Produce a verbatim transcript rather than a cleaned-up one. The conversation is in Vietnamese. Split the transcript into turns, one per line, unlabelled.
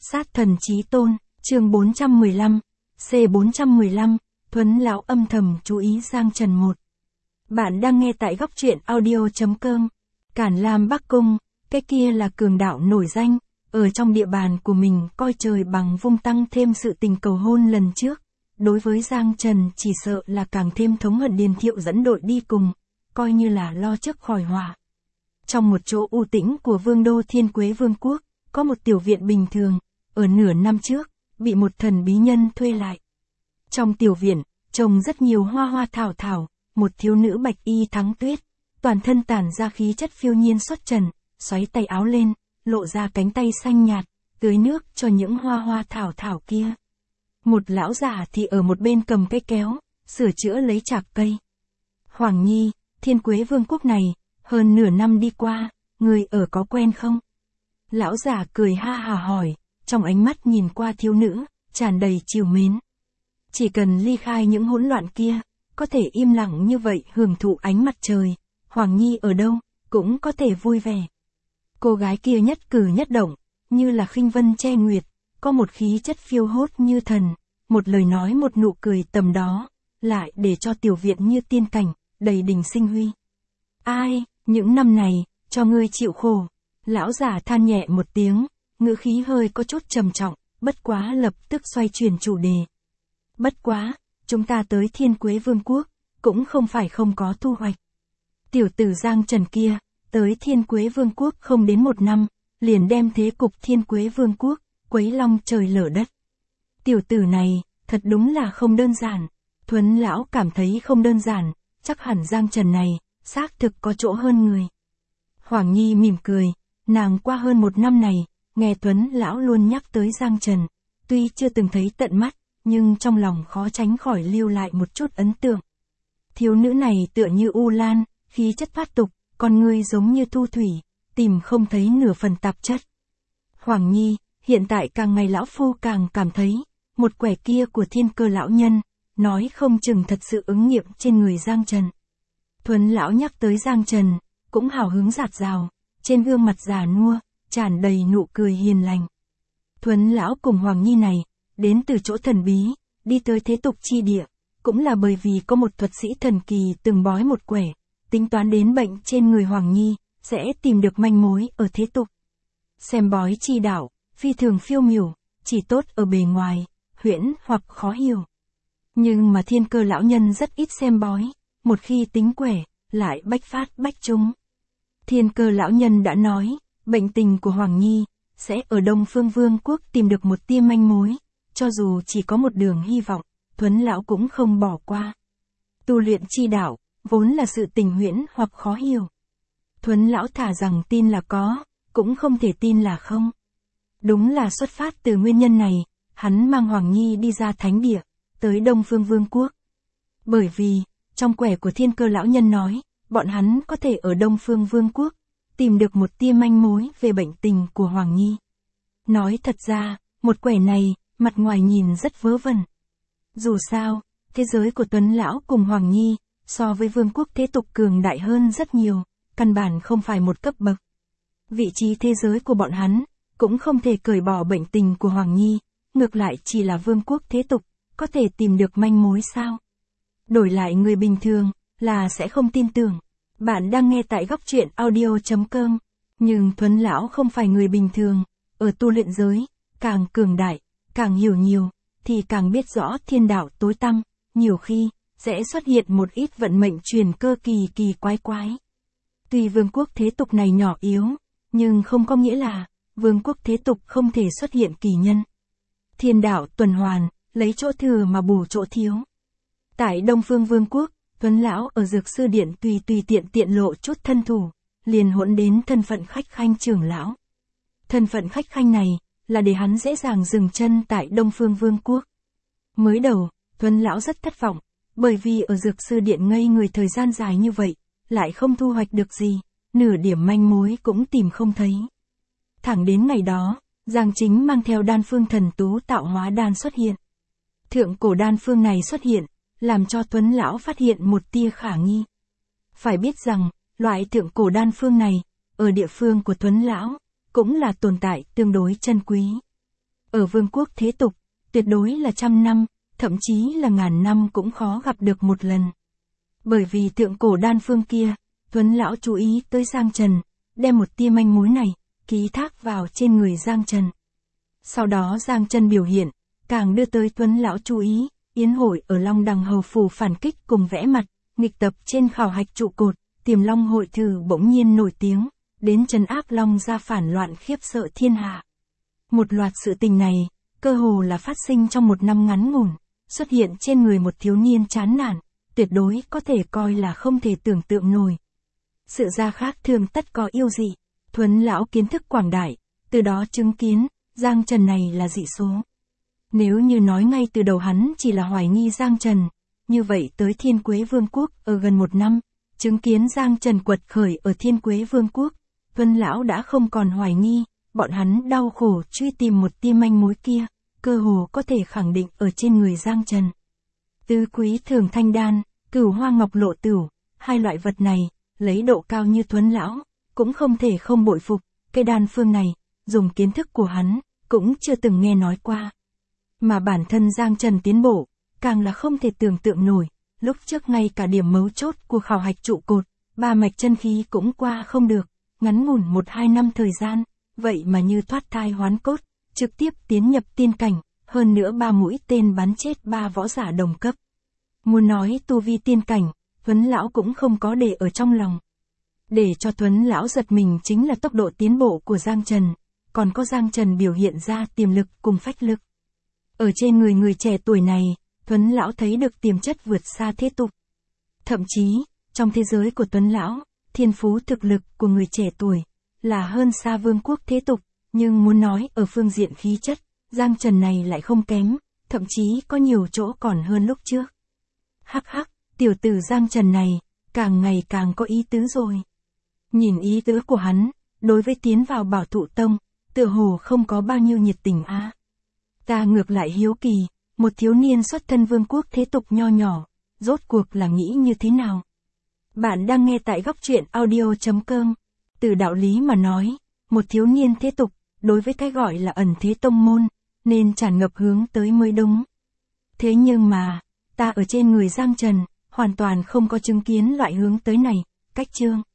Sát thần chí tôn, chương bốn trăm mười lăm, C bốn trăm mười lăm, Thuấn lão âm thầm chú ý Giang Trần một. Bạn đang nghe tại góc truyện audio.com. Cản Lam Bắc Cung, cái kia là cường đạo nổi danh, ở trong địa bàn của mình coi trời bằng vung tăng thêm sự tình cầu hôn lần trước. Đối với Giang Trần chỉ sợ là càng thêm thống hận Điền Thiệu dẫn đội đi cùng, coi như là lo trước khỏi họa. Trong một chỗ u tĩnh của vương đô Thiên Quế Vương quốc, có một tiểu viện bình thường, ở nửa năm trước, bị một thần bí nhân thuê lại. Trong tiểu viện, trồng rất nhiều hoa hoa thảo thảo, một thiếu nữ bạch y thắng tuyết, toàn thân tản ra khí chất phiêu nhiên xuất trần, xoáy tay áo lên, lộ ra cánh tay xanh nhạt, tưới nước cho những hoa hoa thảo thảo kia. Một lão già thì ở một bên cầm cây kéo, sửa chữa lấy chạc cây. Hoàng Nhi, Thiên Quế Vương quốc này, hơn nửa năm đi qua, người ở có quen không? Lão già cười ha hà hỏi, trong ánh mắt nhìn qua thiếu nữ, tràn đầy trìu mến. Chỉ cần ly khai những hỗn loạn kia, có thể im lặng như vậy hưởng thụ ánh mặt trời, Hoàng Nhi ở đâu, cũng có thể vui vẻ. Cô gái kia nhất cử nhất động, như là khinh vân che nguyệt, có một khí chất phiêu hốt như thần, một lời nói một nụ cười tầm đó, lại để cho tiểu viện như tiên cảnh, đầy đình sinh huy. Ai, những năm này, cho ngươi chịu khổ. Lão già than nhẹ một tiếng, ngữ khí hơi có chút trầm trọng, bất quá lập tức xoay chuyển chủ đề. Bất quá, chúng ta tới Thiên Quế Vương quốc, cũng không phải không có thu hoạch. Tiểu tử Giang Trần kia, tới Thiên Quế Vương quốc không đến một năm, liền đem thế cục Thiên Quế Vương quốc, quấy long trời lở đất. Tiểu tử này, thật đúng là không đơn giản. Thuấn lão cảm thấy không đơn giản, chắc hẳn Giang Trần này, xác thực có chỗ hơn người. Hoàng Nhi mỉm cười, nàng qua hơn một năm này, nghe Tuấn lão luôn nhắc tới Giang Trần, tuy chưa từng thấy tận mắt, nhưng trong lòng khó tránh khỏi lưu lại một chút ấn tượng. Thiếu nữ này tựa như u lan, khí chất thoát tục, con người giống như thu thủy, tìm không thấy nửa phần tạp chất. Hoàng Nhi, hiện tại càng ngày lão phu càng cảm thấy, một quẻ kia của Thiên Cơ lão nhân, nói không chừng thật sự ứng nghiệm trên người Giang Trần. Thuấn lão nhắc tới Giang Trần, cũng hào hứng rạt rào, trên gương mặt già nua, tràn đầy nụ cười hiền lành. Thuấn lão cùng Hoàng Nhi này, đến từ chỗ thần bí, đi tới thế tục chi địa, cũng là bởi vì có một thuật sĩ thần kỳ từng bói một quẻ, tính toán đến bệnh trên người Hoàng Nhi, sẽ tìm được manh mối ở thế tục. Xem bói chi đạo, phi thường phiêu miểu, chỉ tốt ở bề ngoài, huyễn hoặc khó hiểu. Nhưng mà Thiên Cơ lão nhân rất ít xem bói, một khi tính quẻ, lại bách phát bách trúng. Thiên Cơ lão nhân đã nói, bệnh tình của Hoàng Nhi, sẽ ở Đông Phương Vương quốc tìm được một tia manh mối, cho dù chỉ có một đường hy vọng, Thuấn lão cũng không bỏ qua. Tu luyện chi đạo, vốn là sự tình huyễn hoặc khó hiểu. Thuấn lão thả rằng tin là có, cũng không thể tin là không. Đúng là xuất phát từ nguyên nhân này, hắn mang Hoàng Nhi đi ra thánh địa, tới Đông Phương Vương quốc. Bởi vì, trong quẻ của Thiên Cơ lão nhân nói, bọn hắn có thể ở Đông Phương Vương quốc, tìm được một tia manh mối về bệnh tình của Hoàng Nhi. Nói thật ra, một quẻ này, mặt ngoài nhìn rất vớ vẩn. Dù sao, thế giới của Tuấn lão cùng Hoàng Nhi, so với vương quốc thế tục cường đại hơn rất nhiều, căn bản không phải một cấp bậc. Vị trí thế giới của bọn hắn, cũng không thể cởi bỏ bệnh tình của Hoàng Nhi, ngược lại chỉ là vương quốc thế tục, có thể tìm được manh mối sao? Đổi lại người bình thường, là sẽ không tin tưởng. Bạn đang nghe tại góc truyện audio.com, nhưng Thuấn lão không phải người bình thường, ở tu luyện giới, càng cường đại, càng hiểu nhiều, thì càng biết rõ thiên đạo tối tăm, nhiều khi, sẽ xuất hiện một ít vận mệnh truyền cơ kỳ kỳ quái quái. Tuy vương quốc thế tục này nhỏ yếu, nhưng không có nghĩa là, vương quốc thế tục không thể xuất hiện kỳ nhân. Thiên đạo tuần hoàn, lấy chỗ thừa mà bù chỗ thiếu. Tại Đông Phương Vương quốc, Tuấn lão ở Dược Sư Điện tùy tùy tiện tiện lộ chút thân thủ, liền hỗn đến thân phận khách khanh trưởng lão. Thân phận khách khanh này, là để hắn dễ dàng dừng chân tại Đông Phương Vương quốc. Mới đầu, Tuấn lão rất thất vọng, bởi vì ở Dược Sư Điện ngây người thời gian dài như vậy, lại không thu hoạch được gì, nửa điểm manh mối cũng tìm không thấy. Thẳng đến ngày đó, Giang Chính mang theo đan phương thần tú tạo hóa đan xuất hiện. Thượng cổ đan phương này xuất hiện, làm cho Tuấn lão phát hiện một tia khả nghi. Phải biết rằng, loại thượng cổ đan phương này, ở địa phương của Tuấn lão, cũng là tồn tại tương đối chân quý. Ở vương quốc thế tục, tuyệt đối là trăm năm, thậm chí là ngàn năm cũng khó gặp được một lần. Bởi vì thượng cổ đan phương kia, Tuấn Lão chú ý tới Giang Trần, đem một tia manh mối này, ký thác vào trên người Giang Trần. Sau đó Giang Trần biểu hiện, càng đưa tới Tuấn Lão chú ý, yến hội ở Long Đằng Hầu Phủ phản kích cùng vẽ mặt, nghịch tập trên khảo hạch trụ cột, Tiềm Long hội thử bỗng nhiên nổi tiếng, đến trấn áp Long gia phản loạn khiếp sợ thiên hạ. Một loạt sự tình này, cơ hồ là phát sinh trong một năm ngắn ngủn, xuất hiện trên người một thiếu niên chán nản, tuyệt đối có thể coi là không thể tưởng tượng nổi. Sự ra khác thường tất có yêu dị, Tuấn Lão kiến thức quảng đại, từ đó chứng kiến, Giang Trần này là dị số. Nếu như nói ngay từ đầu hắn chỉ là hoài nghi Giang Trần, như vậy tới Thiên Quế Vương quốc ở gần một năm, chứng kiến Giang Trần quật khởi ở Thiên Quế Vương quốc, Tuấn Lão đã không còn hoài nghi, bọn hắn đau khổ truy tìm một tia manh mối kia, cơ hồ có thể khẳng định ở trên người Giang Trần. Tứ quý thường thanh đan, cửu hoa ngọc lộ tửu, hai loại vật này, lấy độ cao như Tuấn Lão, cũng không thể không bội phục, cái đan phương này, dùng kiến thức của hắn, cũng chưa từng nghe nói qua. Mà bản thân Giang Trần tiến bộ, càng là không thể tưởng tượng nổi, lúc trước ngay cả điểm mấu chốt của khảo hạch trụ cột, ba mạch chân khí cũng qua không được, ngắn ngủn một hai năm thời gian, vậy mà như thoát thai hoán cốt, trực tiếp tiến nhập tiên cảnh, hơn nữa ba mũi tên bắn chết ba võ giả đồng cấp. Muốn nói tu vi tiên cảnh, Tuấn Lão cũng không có để ở trong lòng. Để cho Tuấn Lão giật mình chính là tốc độ tiến bộ của Giang Trần, còn có Giang Trần biểu hiện ra tiềm lực cùng phách lực. Ở trên người người trẻ tuổi này, Tuấn Lão thấy được tiềm chất vượt xa thế tục. Thậm chí, trong thế giới của Tuấn Lão, thiên phú thực lực của người trẻ tuổi, là hơn xa vương quốc thế tục, nhưng muốn nói ở phương diện khí chất, Giang Trần này lại không kém, thậm chí có nhiều chỗ còn hơn lúc trước. Hắc hắc, tiểu tử Giang Trần này, càng ngày càng có ý tứ rồi. Nhìn ý tứ của hắn, đối với tiến vào Bảo Thụ Tông, tựa hồ không có bao nhiêu nhiệt tình a. À. Ta ngược lại hiếu kỳ, một thiếu niên xuất thân vương quốc thế tục nho nhỏ, rốt cuộc là nghĩ như thế nào? Bạn đang nghe tại góc truyện audio chấm com. Từ đạo lý mà nói, một thiếu niên thế tục, đối với cái gọi là ẩn thế tông môn, nên tràn ngập hướng tới mới đúng. Thế nhưng mà, ta ở trên người Giang Trần, hoàn toàn không có chứng kiến loại hướng tới này, cách chương.